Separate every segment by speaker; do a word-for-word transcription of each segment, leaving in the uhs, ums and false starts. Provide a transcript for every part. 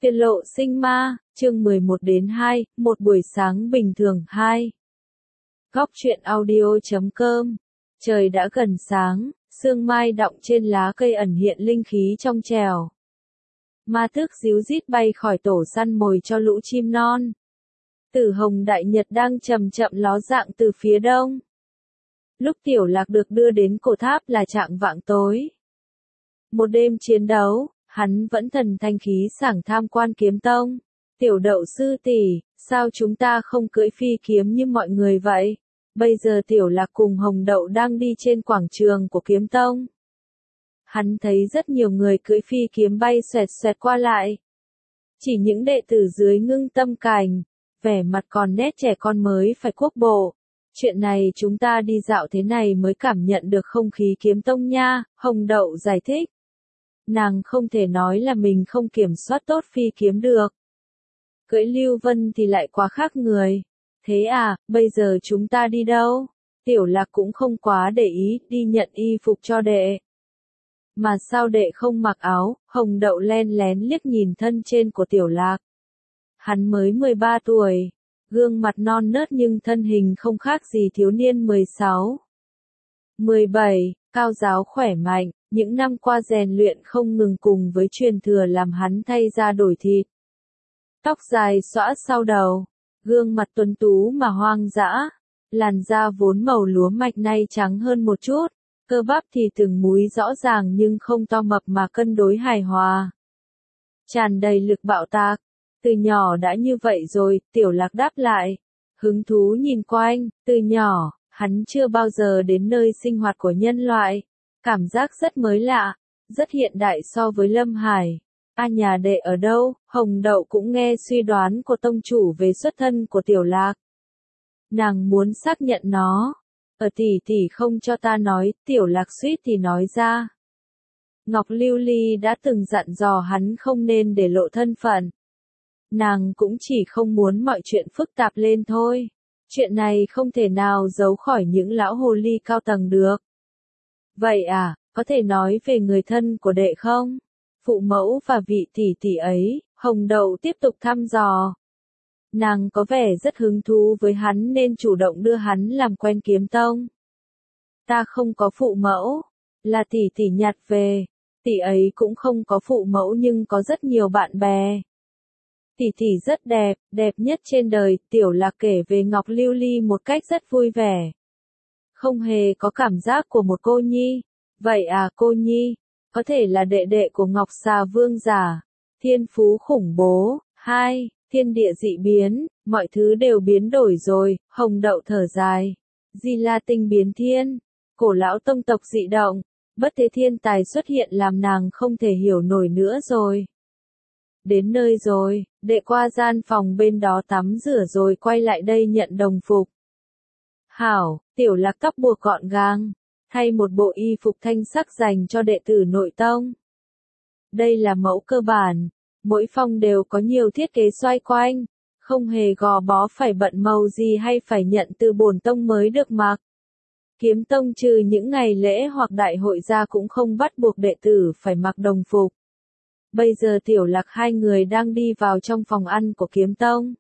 Speaker 1: Tiết lộ sinh ma, chương mười một đến hai, một buổi sáng bình thường hai. Góc truyện audio chấm com. Trời đã gần sáng, sương mai đọng trên lá cây ẩn hiện linh khí trong trèo. Ma tước ríu rít bay khỏi tổ săn mồi cho lũ chim non. Tử hồng đại nhật đang chậm chậm ló dạng từ phía đông. Lúc Tiểu Lạc được đưa đến cổ tháp là trạng vạng tối. Một đêm chiến đấu, hắn vẫn thần thanh khí sảng tham quan kiếm tông. Tiểu Đậu sư tỷ, sao chúng ta không cưỡi phi kiếm như mọi người vậy? Bây giờ Tiểu Lạc cùng Hồng Đậu đang đi trên quảng trường của kiếm tông. Hắn thấy rất nhiều người cưỡi phi kiếm bay xoẹt xoẹt qua lại. Chỉ những đệ tử dưới ngưng tâm cảnh, vẻ mặt còn nét trẻ con mới phải quốc bộ. Chuyện này chúng ta đi dạo thế này mới cảm nhận được không khí kiếm tông nha, Hồng Đậu giải thích. Nàng không thể nói là mình không kiểm soát tốt phi kiếm được. Cưỡi Lưu Vân thì lại quá khác người. Thế à, bây giờ chúng ta đi đâu? Tiểu Lạc cũng không quá để ý, đi nhận y phục cho đệ. Mà sao đệ không mặc áo? Hồng Đậu len lén liếc nhìn thân trên của Tiểu Lạc. Hắn mới mười ba tuổi, gương mặt non nớt nhưng thân hình không khác gì thiếu niên mười sáu. mười bảy, cao giáo khỏe mạnh, những năm qua rèn luyện không ngừng cùng với truyền thừa làm hắn thay da đổi thịt. Tóc dài xõa sau đầu, gương mặt tuấn tú mà hoang dã, làn da vốn màu lúa mạch nay trắng hơn một chút, cơ bắp thì từng múi rõ ràng nhưng không to mập mà cân đối hài hòa. Tràn đầy lực bạo tạc, từ nhỏ đã như vậy rồi, Tiểu Lạc đáp lại, hứng thú nhìn quanh, từ nhỏ, hắn chưa bao giờ đến nơi sinh hoạt của nhân loại, cảm giác rất mới lạ, rất hiện đại so với Lâm Hải. A nhà đệ ở đâu? Hồng Đậu cũng nghe suy đoán của tông chủ về xuất thân của Tiểu Lạc. Nàng muốn xác nhận nó. Ở tỷ tỷ không cho ta nói, Tiểu Lạc suýt thì nói ra. Ngọc Lưu Ly đã từng dặn dò hắn không nên để lộ thân phận. Nàng cũng chỉ không muốn mọi chuyện phức tạp lên thôi. Chuyện này không thể nào giấu khỏi những lão hồ ly cao tầng được. Vậy à, có thể nói về người thân của đệ không? Phụ mẫu và vị tỷ tỷ ấy, Hồng Đậu tiếp tục thăm dò. Nàng có vẻ rất hứng thú với hắn nên chủ động đưa hắn làm quen kiếm tông. Ta không có phụ mẫu, là tỷ tỷ nhặt về. Tỷ ấy cũng không có phụ mẫu nhưng có rất nhiều bạn bè. Tỷ tỷ rất đẹp, đẹp nhất trên đời, Tiểu Lạc kể về Ngọc Lưu Ly một cách rất vui vẻ. Không hề có cảm giác của một cô nhi. Vậy à cô nhi, có thể là đệ đệ của Ngọc Xà Vương giả. Thiên phú khủng bố. Hai, thiên địa dị biến, mọi thứ đều biến đổi rồi, Hồng Đậu thở dài. Di La tinh biến thiên, cổ lão tông tộc dị động, bất thế thiên tài xuất hiện làm nàng không thể hiểu nổi nữa rồi. Đến nơi rồi, đệ qua gian phòng bên đó tắm rửa rồi quay lại đây nhận đồng phục. Hảo, Tiểu Lạc tóc buộc gọn gàng, thay một bộ y phục thanh sắc dành cho đệ tử nội tông. Đây là mẫu cơ bản, mỗi phong đều có nhiều thiết kế xoay quanh, không hề gò bó phải bận màu gì hay phải nhận từ bổn tông mới được mặc. Kiếm tông trừ những ngày lễ hoặc đại hội ra cũng không bắt buộc đệ tử phải mặc đồng phục. Bây giờ Tiểu Lạc hai người đang đi vào trong phòng ăn của kiếm tông.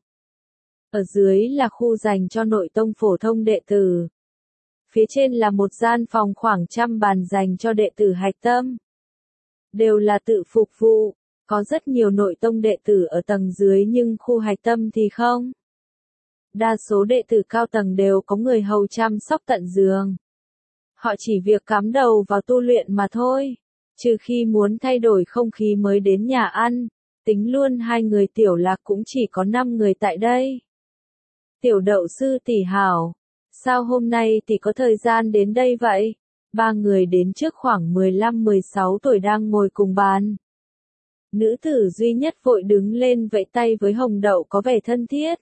Speaker 1: Ở dưới là khu dành cho nội tông phổ thông đệ tử. Phía trên là một gian phòng khoảng trăm bàn dành cho đệ tử hạch tâm. Đều là tự phục vụ, có rất nhiều nội tông đệ tử ở tầng dưới nhưng khu hạch tâm thì không. Đa số đệ tử cao tầng đều có người hầu chăm sóc tận giường. Họ chỉ việc cắm đầu vào tu luyện mà thôi. Trừ khi muốn thay đổi không khí mới đến nhà ăn, tính luôn hai người Tiểu Lạc cũng chỉ có năm người tại đây. Tiểu Đậu sư tỷ hảo, sao hôm nay tỷ có thời gian đến đây vậy? Ba người đến trước khoảng mười lăm mười sáu tuổi đang ngồi cùng bàn. Nữ tử duy nhất vội đứng lên vẫy tay với Hồng Đậu có vẻ thân thiết.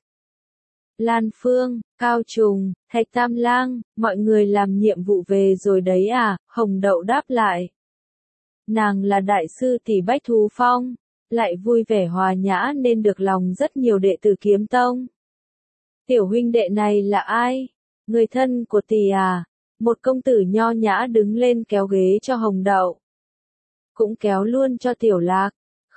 Speaker 1: Lan Phương, Cao Trùng, Thạch Tam Lang, mọi người làm nhiệm vụ về rồi đấy à? Hồng Đậu đáp lại. Nàng là đại sư tỷ Bách Thú Phong, lại vui vẻ hòa nhã nên được lòng rất nhiều đệ tử kiếm tông. Tiểu huynh đệ này là ai? Người thân của tỷ à? Một công tử nho nhã đứng lên kéo ghế cho Hồng Đậu. Cũng kéo luôn cho Tiểu Lạc.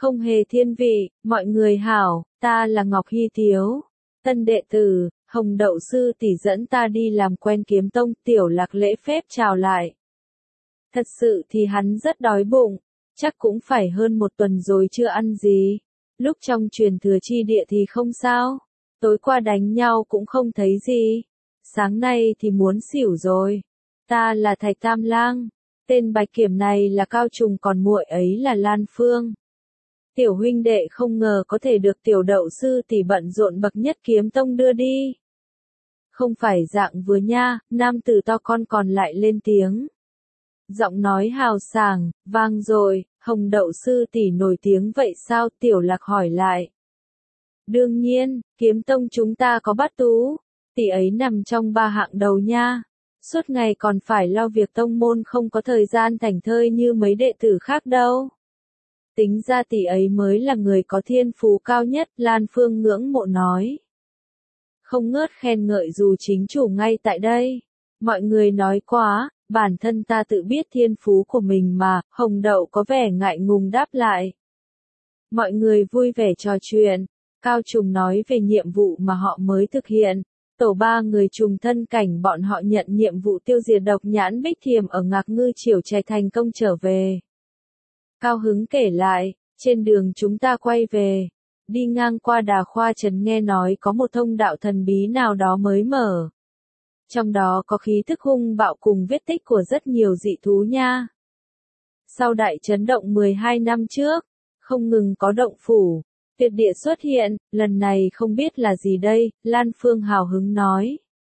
Speaker 1: Không hề thiên vị, mọi người hảo, ta là Ngọc Hy Thiếu. Tân đệ tử, Hồng Đậu sư tỷ dẫn ta đi làm quen Kiếm Tông. Tiểu Lạc lễ phép chào lại. Thật sự thì hắn rất đói bụng, chắc cũng phải hơn một tuần rồi chưa ăn gì. Lúc trong truyền thừa chi địa thì không sao, tối qua đánh nhau cũng không thấy gì. Sáng nay thì muốn xỉu rồi. Ta là Thạch Tam Lang, tên Bạch Kiểm này là Cao Trùng, còn muội ấy là Lan Phương. Tiểu huynh đệ không ngờ có thể được Tiểu Đậu sư tỷ bận rộn bậc nhất Kiếm Tông đưa đi. Không phải dạng vừa nha, nam tử to con còn lại lên tiếng. Giọng nói hào sảng, vang rồi, Hồng Đậu sư tỷ nổi tiếng vậy sao? Tiểu Lạc hỏi lại. Đương nhiên, Kiếm Tông chúng ta có Bát Tú, tỷ ấy nằm trong ba hạng đầu nha. Suốt ngày còn phải lo việc tông môn, không có thời gian thảnh thơi như mấy đệ tử khác đâu. Tính ra tỷ ấy mới là người có thiên phú cao nhất, Lan Phương ngưỡng mộ nói. Không ngớt khen ngợi dù chính chủ ngay tại đây. Mọi người nói quá, bản thân ta tự biết thiên phú của mình mà. Hồng Đậu có vẻ ngại ngùng đáp lại. Mọi người vui vẻ trò chuyện. Cao Trùng nói về nhiệm vụ mà họ mới thực hiện. Tổ ba người trùng thân cảnh bọn họ nhận nhiệm vụ tiêu diệt độc nhãn bích thiềm ở Ngạc Ngư Triều Trạch thành công trở về. Cao hứng kể lại, trên đường chúng ta quay về, đi ngang qua Đà Khoa Trấn nghe nói có một thông đạo thần bí nào đó mới mở. Trong đó có khí thức hung bạo cùng vết tích của rất nhiều dị thú nha. Sau đại chấn động mười hai năm trước, không ngừng có động phủ, tuyệt địa xuất hiện, lần này không biết là gì đây, Lan Phương hào hứng nói.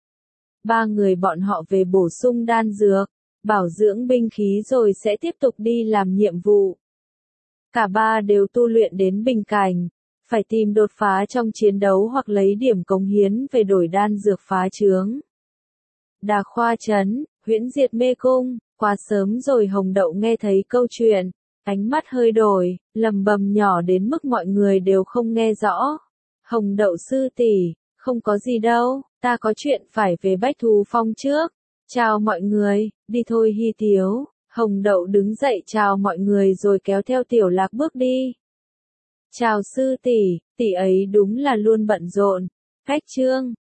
Speaker 1: Ba người bọn họ về bổ sung đan dược, bảo dưỡng binh khí rồi sẽ tiếp tục đi làm nhiệm vụ. Cả ba đều tu luyện đến bình cảnh, phải tìm đột phá trong chiến đấu hoặc lấy điểm cống hiến về đổi đan dược phá chướng. Đà Khoa Trấn, Huyễn Diệt Mê Cung, quá sớm rồi. Hồng Đậu nghe thấy câu chuyện, ánh mắt hơi đổi, lầm bầm nhỏ đến mức mọi người đều không nghe rõ. Hồng Đậu sư tỷ, không có gì đâu, ta có chuyện phải về Bách Thú Phong trước. Chào mọi người, đi thôi Hy Thiếu. Hồng Đậu đứng dậy chào mọi người rồi kéo theo Tiểu Lạc bước đi. Chào sư tỷ, tỷ ấy đúng là luôn bận rộn. Cách chương